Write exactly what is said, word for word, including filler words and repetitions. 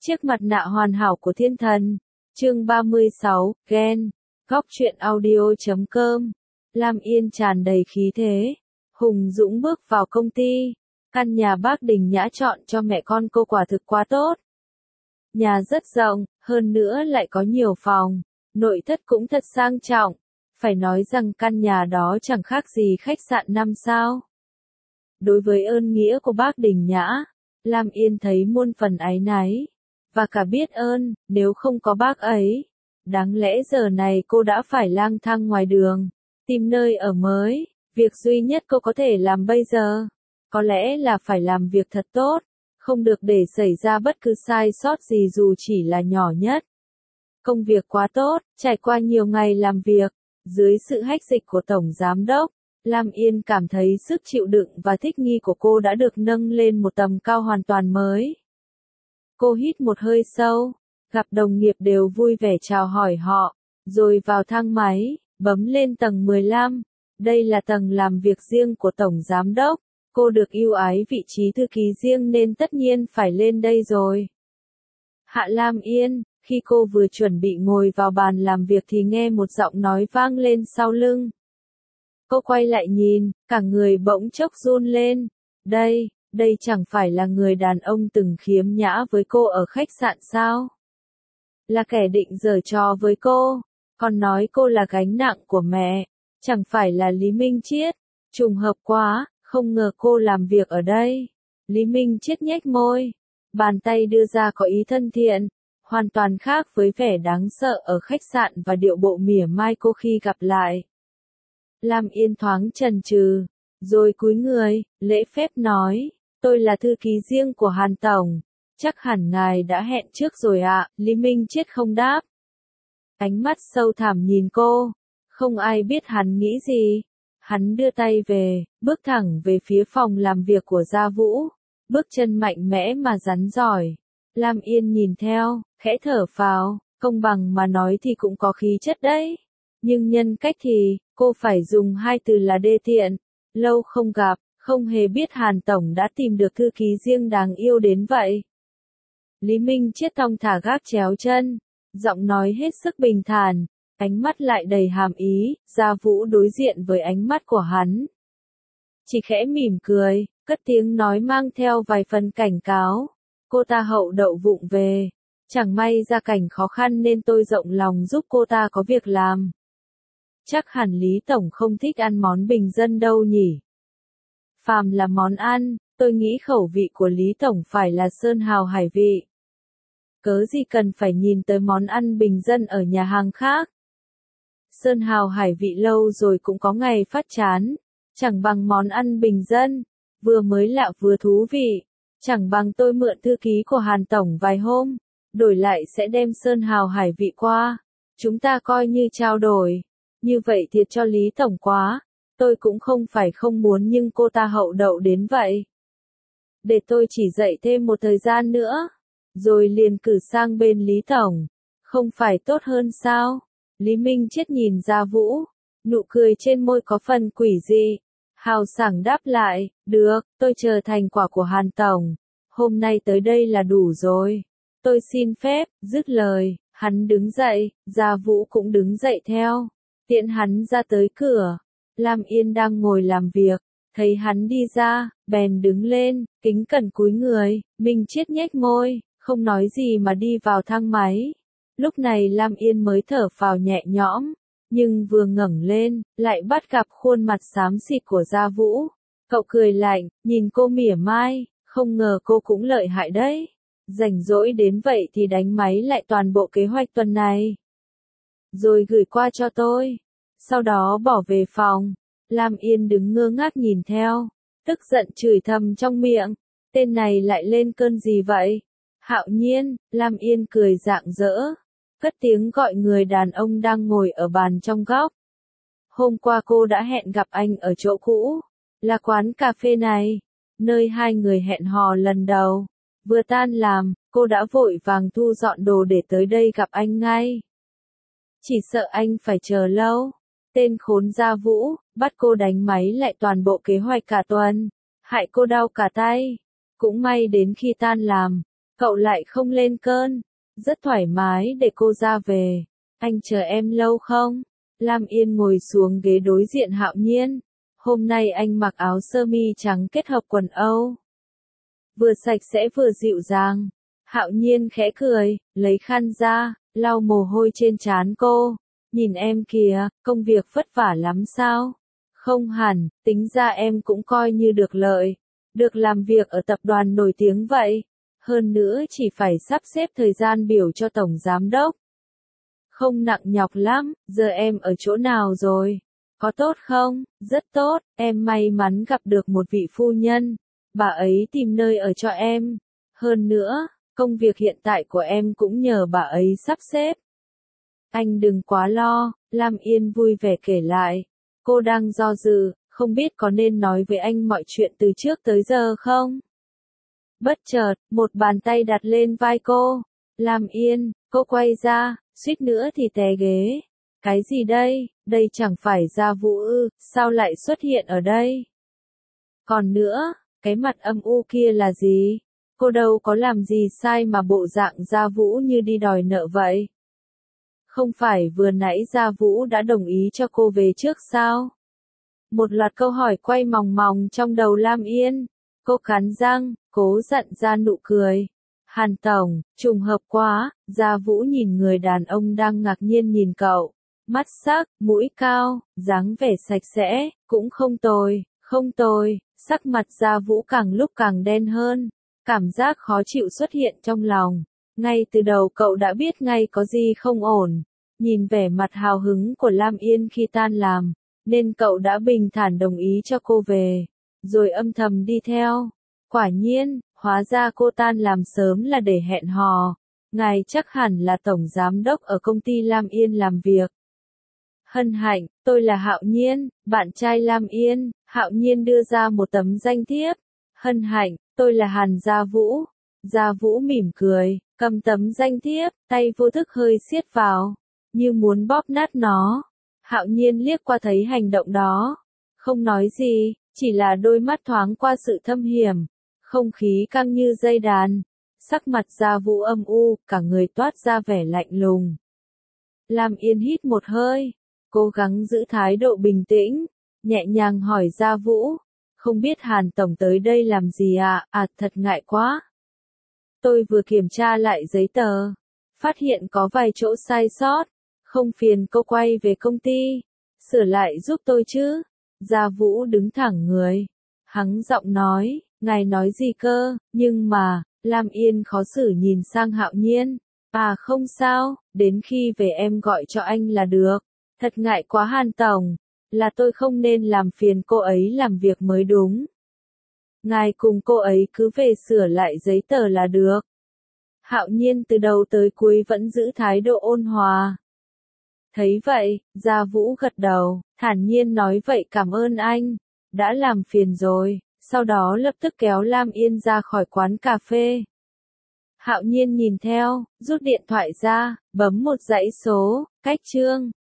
Chiếc mặt nạ hoàn hảo của thiên thần. Chương ba mươi sáu, ghen. Góc truyện audio chấm com. Lam Yên tràn đầy khí thế, hùng dũng bước vào công ty. Căn nhà bác Đình Nhã chọn cho mẹ con cô quả thực quá tốt. Nhà rất rộng, hơn nữa lại có nhiều phòng, nội thất cũng thật sang trọng. Phải nói rằng căn nhà đó chẳng khác gì khách sạn năm sao. Đối với ơn nghĩa của bác Đình Nhã, Lam Yên thấy muôn phần áy náy, và cả biết ơn, nếu không có bác ấy, đáng lẽ giờ này cô đã phải lang thang ngoài đường, tìm nơi ở mới. Việc duy nhất cô có thể làm bây giờ, có lẽ là phải làm việc thật tốt, không được để xảy ra bất cứ sai sót gì dù chỉ là nhỏ nhất. Công việc quá tốt, trải qua nhiều ngày làm việc, dưới sự hách dịch của Tổng Giám đốc, Lam Yên cảm thấy sức chịu đựng và thích nghi của cô đã được nâng lên một tầm cao hoàn toàn mới. Cô hít một hơi sâu, gặp đồng nghiệp đều vui vẻ chào hỏi họ, rồi vào thang máy, bấm lên tầng mười lăm. Đây là tầng làm việc riêng của Tổng Giám đốc, cô được ưu ái vị trí thư ký riêng nên tất nhiên phải lên đây rồi. Hạ Lam Yên, khi cô vừa chuẩn bị ngồi vào bàn làm việc thì nghe một giọng nói vang lên sau lưng. Cô quay lại nhìn, cả người bỗng chốc run lên. Đây, đây chẳng phải là người đàn ông từng khiếm nhã với cô ở khách sạn sao? Là kẻ định giở trò với cô, còn nói cô là gánh nặng của mẹ. Chẳng phải là Lý Minh Triết. Trùng hợp quá, không ngờ cô làm việc ở đây. Lý Minh Triết nhếch môi, bàn tay đưa ra có ý thân thiện, hoàn toàn khác với vẻ đáng sợ ở khách sạn và điệu bộ mỉa mai cô khi gặp lại. Lam Yên thoáng chần chừ, rồi cúi người, lễ phép nói, tôi là thư ký riêng của Hàn Tổng, chắc hẳn ngài đã hẹn trước rồi ạ. Lý Minh Triết không đáp. Ánh mắt sâu thẳm nhìn cô, không ai biết hắn nghĩ gì. Hắn đưa tay về, bước thẳng về phía phòng làm việc của Gia Vũ, bước chân mạnh mẽ mà rắn giỏi. Lam Yên nhìn theo, khẽ thở phào, công bằng mà nói thì cũng có khí chất đấy. Nhưng nhân cách thì, cô phải dùng hai từ là đê tiện. Lâu không gặp, không hề biết Hàn Tổng đã tìm được thư ký riêng đáng yêu đến vậy. Lý Minh Triết thong thả gác chéo chân, giọng nói hết sức bình thản, ánh mắt lại đầy hàm ý. Gia Vũ đối diện với ánh mắt của hắn, chỉ khẽ mỉm cười, cất tiếng nói mang theo vài phần cảnh cáo. Cô ta hậu đậu vụng về, chẳng may ra cảnh khó khăn nên tôi rộng lòng giúp cô ta có việc làm. Chắc hẳn Lý Tổng không thích ăn món bình dân đâu nhỉ. Phàm là món ăn, tôi nghĩ khẩu vị của Lý Tổng phải là sơn hào hải vị. Cớ gì cần phải nhìn tới món ăn bình dân ở nhà hàng khác. Sơn hào hải vị lâu rồi cũng có ngày phát chán, chẳng bằng món ăn bình dân, vừa mới lạ vừa thú vị. Chẳng bằng tôi mượn thư ký của Hàn Tổng vài hôm, đổi lại sẽ đem sơn hào hải vị qua. Chúng ta coi như trao đổi. Như vậy thiệt cho Lý Tổng quá. Tôi cũng không phải không muốn nhưng cô ta hậu đậu đến vậy. Để tôi chỉ dạy thêm một thời gian nữa, rồi liền cử sang bên Lý Tổng. Không phải tốt hơn sao? Lý Minh Triết nhìn Gia Vũ, nụ cười trên môi có phần quỷ dị. Hào sảng đáp lại, được, tôi chờ thành quả của Hàn Tổng. Hôm nay tới đây là đủ rồi. Tôi xin phép. Dứt lời, hắn đứng dậy, Gia Vũ cũng đứng dậy theo. Tiện hắn ra tới cửa. Lam Yên đang ngồi làm việc, thấy hắn đi ra, bèn đứng lên, kính cẩn cúi người. Minh Triết nhếch môi, không nói gì mà đi vào thang máy. Lúc này Lam Yên mới thở phào nhẹ nhõm. Nhưng vừa ngẩng lên, lại bắt gặp khuôn mặt xám xịt của Gia Vũ. Cậu cười lạnh, nhìn cô mỉa mai, không ngờ cô cũng lợi hại đấy. Rảnh rỗi đến vậy thì đánh máy lại toàn bộ kế hoạch tuần này, rồi gửi qua cho tôi. Sau đó bỏ về phòng. Lam Yên đứng ngơ ngác nhìn theo, tức giận chửi thầm trong miệng. Tên này lại lên cơn gì vậy? Hạo Nhiên. Lam Yên cười rạng rỡ, cất tiếng gọi người đàn ông đang ngồi ở bàn trong góc. Hôm qua cô đã hẹn gặp anh ở chỗ cũ, là quán cà phê này, nơi hai người hẹn hò lần đầu. Vừa tan làm, cô đã vội vàng thu dọn đồ để tới đây gặp anh ngay. Chỉ sợ anh phải chờ lâu. Tên khốn Gia Vũ, bắt cô đánh máy lại toàn bộ kế hoạch cả tuần, hại cô đau cả tay. Cũng may đến khi tan làm, Cậu lại không lên cơn. Rất thoải mái để cô ra về. Anh chờ em lâu không? Lam Yên ngồi xuống ghế đối diện Hạo Nhiên. Hôm nay anh mặc áo sơ mi trắng kết hợp quần Âu. Vừa sạch sẽ vừa dịu dàng. Hạo Nhiên khẽ cười, lấy khăn ra, lau mồ hôi trên trán cô. Nhìn em kìa, công việc vất vả lắm sao? Không hẳn, tính ra em cũng coi như được lợi. Được làm việc ở tập đoàn nổi tiếng vậy. Hơn nữa chỉ phải sắp xếp thời gian biểu cho tổng giám đốc. Không nặng nhọc lắm, giờ em ở chỗ nào rồi? Có tốt không? Rất tốt, em may mắn gặp được một vị phu nhân. Bà ấy tìm nơi ở cho em. Hơn nữa, công việc hiện tại của em cũng nhờ bà ấy sắp xếp. Anh đừng quá lo, Lam Yên vui vẻ kể lại. Cô đang do dự, không biết có nên nói với anh mọi chuyện từ trước tới giờ không? Bất chợt, một bàn tay đặt lên vai cô. Lam Yên, cô quay ra, suýt nữa thì té ghế. Cái gì đây, đây chẳng phải Gia Vũ ư, sao lại xuất hiện ở đây? Còn nữa, cái mặt âm u kia là gì? Cô đâu có làm gì sai mà bộ dạng Gia Vũ như đi đòi nợ vậy? Không phải vừa nãy Gia Vũ đã đồng ý cho cô về trước sao? Một loạt câu hỏi quay mòng mòng trong đầu Lam Yên. Cô cắn răng, cố dặn ra nụ cười. Hàn Tổng, trùng hợp quá, Gia Vũ nhìn người đàn ông đang ngạc nhiên nhìn cậu. Mắt sắc, mũi cao, dáng vẻ sạch sẽ, cũng không tồi, không tồi. Sắc mặt Gia Vũ càng lúc càng đen hơn. Cảm giác khó chịu xuất hiện trong lòng. Ngay từ đầu cậu đã biết ngay có gì không ổn. Nhìn vẻ mặt hào hứng của Lam Yên khi tan làm, nên cậu đã bình thản đồng ý cho cô về, rồi âm thầm đi theo. Quả nhiên, hóa ra cô tan làm sớm là để hẹn hò. Ngài chắc hẳn là tổng giám đốc ở công ty Lam Yên làm việc. Hân hạnh, tôi là Hạo Nhiên, bạn trai Lam Yên. Hạo Nhiên đưa ra một tấm danh thiếp. Hân hạnh, tôi là Hàn Gia Vũ. Gia Vũ mỉm cười, cầm tấm danh thiếp, tay vô thức hơi siết vào, như muốn bóp nát nó. Hạo Nhiên liếc qua thấy hành động đó, không nói gì, chỉ là đôi mắt thoáng qua sự thâm hiểm, không khí căng như dây đàn. Sắc mặt Gia Vũ âm u, cả người toát ra vẻ lạnh lùng. Lam Yên hít một hơi, cố gắng giữ thái độ bình tĩnh, nhẹ nhàng hỏi Gia Vũ, không biết Hàn Tổng tới đây làm gì ạ? À? À, thật ngại quá. Tôi vừa kiểm tra lại giấy tờ, phát hiện có vài chỗ sai sót, không phiền cô quay về công ty, sửa lại giúp tôi chứ? Gia Vũ đứng thẳng người, hắng giọng nói, ngài nói gì cơ, nhưng mà, Lam Yên khó xử nhìn sang Hạo Nhiên, à không sao, đến khi về em gọi cho anh là được, thật ngại quá Hàn Tổng, là tôi không nên làm phiền cô ấy làm việc mới đúng. Ngài cùng cô ấy cứ về sửa lại giấy tờ là được. Hạo Nhiên từ đầu tới cuối vẫn giữ thái độ ôn hòa. Thấy vậy, Gia Vũ gật đầu, thản nhiên nói vậy cảm ơn anh, đã làm phiền rồi, sau đó lập tức kéo Lam Yên ra khỏi quán cà phê. Hạo Nhiên nhìn theo, rút điện thoại ra, bấm một dãy số, cách chương.